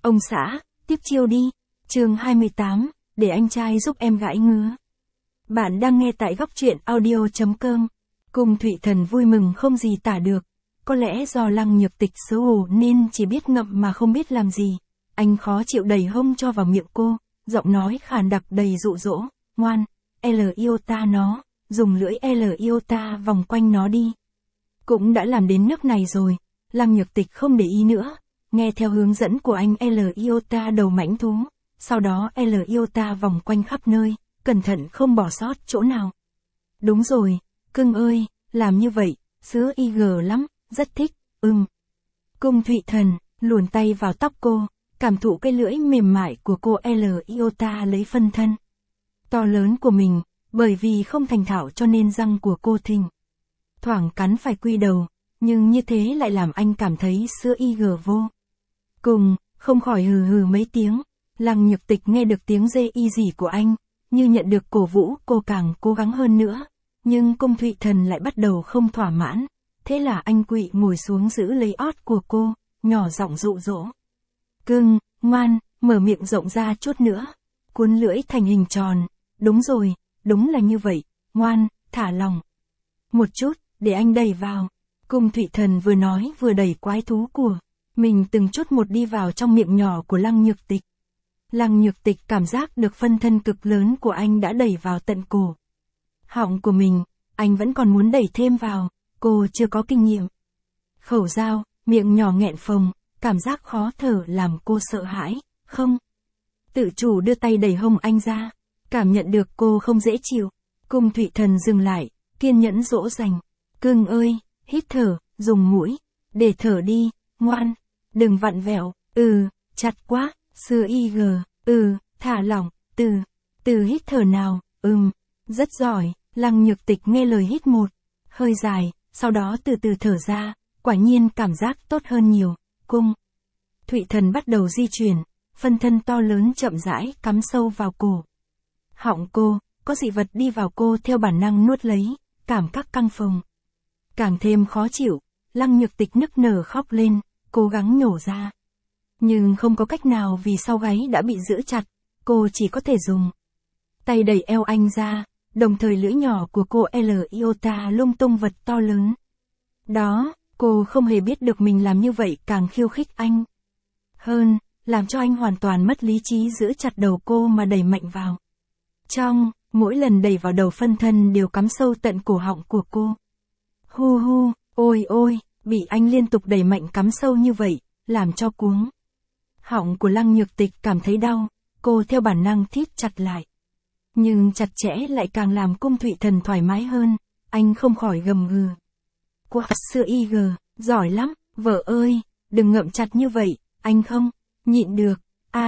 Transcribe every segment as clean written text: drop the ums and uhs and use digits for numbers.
Ông xã, tiếp chiêu đi. Chương 28, để anh trai giúp em gãi ngứa. Bạn đang nghe tại góc truyện audio.com. Cung Thụy Thần vui mừng không gì tả được. Có lẽ do Lăng Nhược Tịch xấu hổ nên chỉ biết ngậm mà không biết làm gì. Anh khó chịu đẩy hông cho vào miệng cô, giọng nói khàn đặc đầy dụ dỗ. Ngoan, L yêu ta nó, dùng lưỡi L yêu ta vòng quanh nó đi. Cũng đã làm đến nước này rồi, Lăng Nhược Tịch không để ý nữa. Nghe theo hướng dẫn của anh L Iota đầu mãnh thú, sau đó L Iota vòng quanh khắp nơi, cẩn thận không bỏ sót chỗ nào. Đúng rồi, cưng ơi, làm như vậy, sữa IG lắm, rất thích, Cung Thụy Thần, luồn tay vào tóc cô, cảm thụ cái lưỡi mềm mại của cô L Iota lấy phân thân to lớn của mình, bởi vì không thành thạo cho nên răng của cô thình thoảng cắn phải quy đầu, nhưng như thế lại làm anh cảm thấy sữa IG vô cùng, không khỏi hừ hừ mấy tiếng. Lăng Nhược Tịch nghe được tiếng dê y gì của anh, như nhận được cổ vũ, cô càng cố gắng hơn nữa, nhưng Cung Thụy Thần lại bắt đầu không thỏa mãn, thế là anh quỵ ngồi xuống giữ lấy ót của cô, nhỏ giọng dụ dỗ. Cưng, ngoan, mở miệng rộng ra chút nữa, cuốn lưỡi thành hình tròn, đúng rồi, đúng là như vậy, ngoan, thả lỏng một chút, để anh đẩy vào. Cung Thụy Thần vừa nói vừa đẩy quái thú của mình từng chút một đi vào trong miệng nhỏ của Lăng Nhược Tịch. Lăng Nhược Tịch cảm giác được phân thân cực lớn của anh đã đẩy vào tận cổ họng của mình, anh vẫn còn muốn đẩy thêm vào, cô chưa có kinh nghiệm. Khẩu dao, miệng nhỏ nghẹn phồng, cảm giác khó thở làm cô sợ hãi, không tự chủ đưa tay đẩy hông anh ra, cảm nhận được cô không dễ chịu. Cung Thụy Thần dừng lại, kiên nhẫn dỗ dành. Cưng ơi, hít thở, dùng mũi để thở đi, ngoan, đừng vặn vẹo, chặt quá, sữa IG, thả lỏng, từ hít thở nào, rất giỏi. Lăng Nhược Tịch nghe lời hít một hơi dài, sau đó từ từ thở ra, quả nhiên cảm giác tốt hơn nhiều. Cung Thụy Thần bắt đầu di chuyển, phân thân to lớn chậm rãi cắm sâu vào cổ họng cô, có dị vật đi vào cô theo bản năng nuốt lấy, cảm các căng phồng càng thêm khó chịu. Lăng Nhược Tịch nức nở khóc lên, cố gắng nhổ ra, nhưng không có cách nào vì sau gáy đã bị giữ chặt, cô chỉ có thể dùng tay đẩy eo anh ra, đồng thời lưỡi nhỏ của cô L Iota lung tung vật to lớn. Đó, cô không hề biết được mình làm như vậy càng khiêu khích anh hơn, làm cho anh hoàn toàn mất lý trí giữ chặt đầu cô mà đẩy mạnh vào trong, mỗi lần đẩy vào đầu phân thân đều cắm sâu tận cổ họng của cô. Hu hu, ôi ôi, bị anh liên tục đẩy mạnh cắm sâu như vậy, làm cho cuống họng của Lăng Nhược Tịch cảm thấy đau, cô theo bản năng thít chặt lại. Nhưng chặt chẽ lại càng làm Cung Thụy Thần thoải mái hơn, anh không khỏi gầm gừ. Quá sữa IG, giỏi lắm, vợ ơi, đừng ngậm chặt như vậy, anh không nhịn được.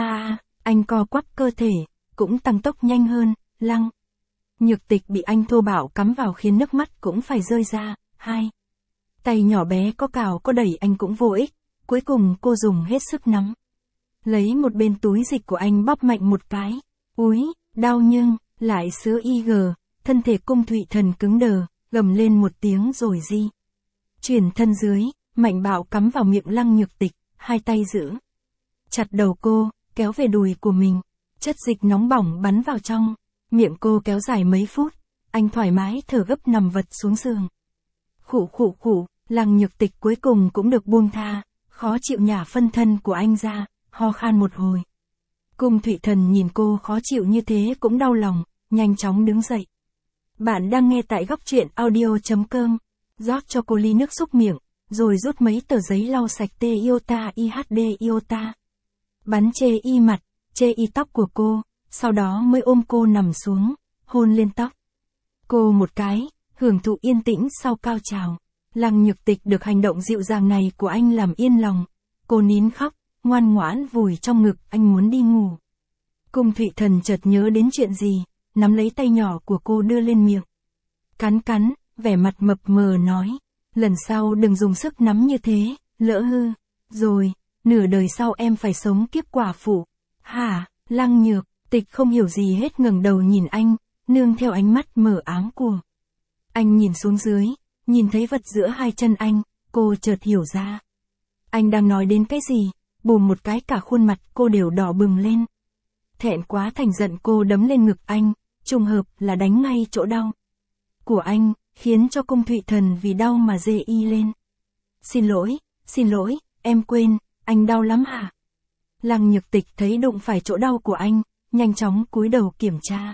Anh co quắp cơ thể, cũng tăng tốc nhanh hơn. Lăng Nhược Tịch bị anh thô bạo cắm vào khiến nước mắt cũng phải rơi ra. Hai tay nhỏ bé có cào có đẩy anh cũng vô ích, cuối cùng cô dùng hết sức nắm lấy một bên túi dịch của anh bóp mạnh một cái. Úi, đau nhưng lại sữa IG, thân thể Cung Thụy Thần cứng đờ, gầm lên một tiếng rồi di chuyển thân dưới, mạnh bạo cắm vào miệng Lăng Nhược Tịch, hai tay giữ chặt đầu cô, kéo về đùi của mình. Chất dịch nóng bỏng bắn vào trong miệng cô kéo dài mấy phút, anh thoải mái thở gấp nằm vật xuống giường. Khụ, Lăng Nhược Tịch cuối cùng cũng được buông tha, khó chịu nhả phân thân của anh ra, ho khan một hồi. Cung Thụy Thần nhìn cô khó chịu như thế cũng đau lòng, nhanh chóng đứng dậy. Bạn đang nghe tại góc truyện audio.com, rót cho cô ly nước xúc miệng, rồi rút mấy tờ giấy lau sạch T Iota IHD Iota. Bắn chê y mặt, chê y tóc của cô, sau đó mới ôm cô nằm xuống, hôn lên tóc cô một cái, hưởng thụ yên tĩnh sau cao trào. Lăng Nhược Tịch được hành động dịu dàng này của anh làm yên lòng, cô nín khóc, ngoan ngoãn vùi trong ngực anh muốn đi ngủ. Cung Thụy Thần chợt nhớ đến chuyện gì, nắm lấy tay nhỏ của cô đưa lên miệng. Cắn, vẻ mặt mập mờ nói, lần sau đừng dùng sức nắm như thế, lỡ hư rồi, nửa đời sau em phải sống kiếp quả phụ. Hả? Lăng Nhược Tịch không hiểu gì hết ngẩng đầu nhìn anh, nương theo ánh mắt mờ ám của anh nhìn xuống dưới, nhìn thấy vật giữa hai chân anh, cô chợt hiểu ra. Anh đang nói đến cái gì? bùm một cái cả khuôn mặt cô đều đỏ bừng lên. Thẹn quá thành giận cô đấm lên ngực anh, trùng hợp là đánh ngay chỗ đau của anh, khiến cho Cung Thụy Thần vì đau mà rê y lên. Xin lỗi, em quên, anh đau lắm hả? Lăng Nhược Tịch thấy đụng phải chỗ đau của anh, nhanh chóng cúi đầu kiểm tra.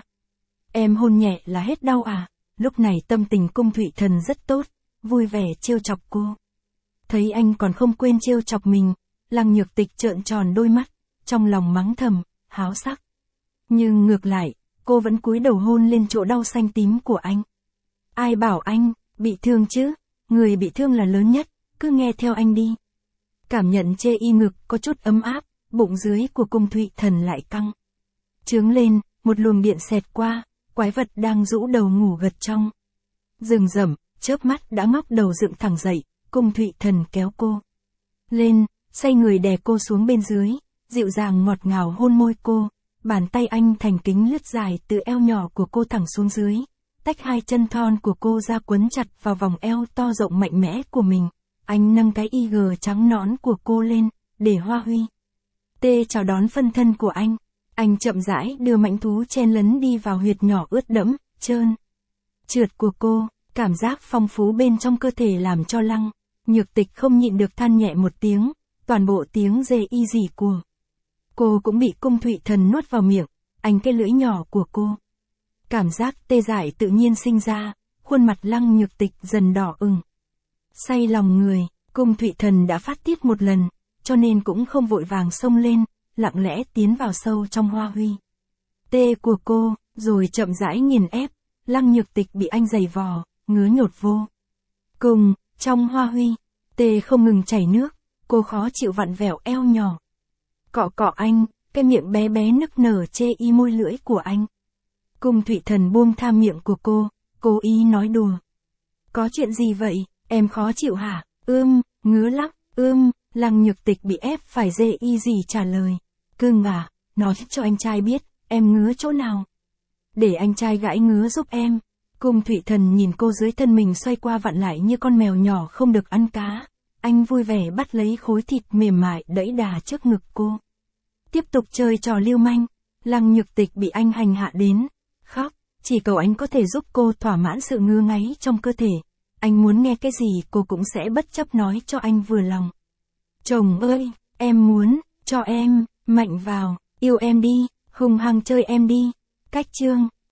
Em hôn nhẹ là hết đau à? Lúc này tâm tình Cung Thụy Thần rất tốt, vui vẻ trêu chọc cô. Thấy anh còn không quên trêu chọc mình, Lăng Nhược Tịch trợn tròn đôi mắt, trong lòng mắng thầm, háo sắc. Nhưng ngược lại, cô vẫn cúi đầu hôn lên chỗ đau xanh tím của anh. Ai bảo anh, bị thương chứ, người bị thương là lớn nhất, cứ nghe theo anh đi. Cảm nhận chê y ngực có chút ấm áp, bụng dưới của Cung Thụy Thần lại căng trướng lên, một luồng điện xẹt qua, quái vật đang rũ đầu ngủ gật trong rừng rậm, chớp mắt đã ngóc đầu dựng thẳng dậy, Cung Thụy Thần kéo cô lên, xoay người đè cô xuống bên dưới, dịu dàng ngọt ngào hôn môi cô, bàn tay anh thành kính lướt dài từ eo nhỏ của cô thẳng xuống dưới, tách hai chân thon của cô ra quấn chặt vào vòng eo to rộng mạnh mẽ của mình. Anh nâng cái IG trắng nõn của cô lên, để Hoa Huy tê chào đón phân thân của anh. Anh chậm rãi đưa mãnh thú chen lấn đi vào huyệt nhỏ ướt đẫm, trơn trượt của cô, cảm giác phong phú bên trong cơ thể làm cho Lăng Nhược Tịch không nhịn được than nhẹ một tiếng, toàn bộ tiếng rê y rỉ của cô cũng bị Cung Thụy Thần nuốt vào miệng, anh cái lưỡi nhỏ của cô. Cảm giác tê dại tự nhiên sinh ra, khuôn mặt Lăng Nhược Tịch dần đỏ ửng. Say lòng người, Cung Thụy Thần đã phát tiết một lần, cho nên cũng không vội vàng xông lên, lặng lẽ tiến vào sâu trong Hoa Huy tê của cô, rồi chậm rãi nghiền ép. Lăng Nhược Tịch bị anh giày vò, ngứa nhột vô cùng, trong Hoa Huy tê không ngừng chảy nước, cô khó chịu vặn vẹo eo nhỏ. Cọ cọ anh, cái miệng bé bé nức nở chê y môi lưỡi của anh. Cung Thụy Thần buông tha miệng của cô, cố ý nói đùa. Có chuyện gì vậy, em khó chịu hả? Ngứa lắm, Lăng Nhược Tịch bị ép phải dê y gì trả lời. Cưng à, nói cho anh trai biết, em ngứa chỗ nào. Để anh trai gãi ngứa giúp em. Cung Thụy Thần nhìn cô dưới thân mình xoay qua vặn lại như con mèo nhỏ không được ăn cá. Anh vui vẻ bắt lấy khối thịt mềm mại đẫy đà trước ngực cô. Tiếp tục chơi trò lưu manh. Lăng Nhược Tịch bị anh hành hạ đến khóc, chỉ cầu anh có thể giúp cô thỏa mãn sự ngứa ngáy trong cơ thể. Anh muốn nghe cái gì cô cũng sẽ bất chấp nói cho anh vừa lòng. Chồng ơi, em muốn, cho em, mạnh vào, yêu em đi, hung hăng chơi em đi. Cách chương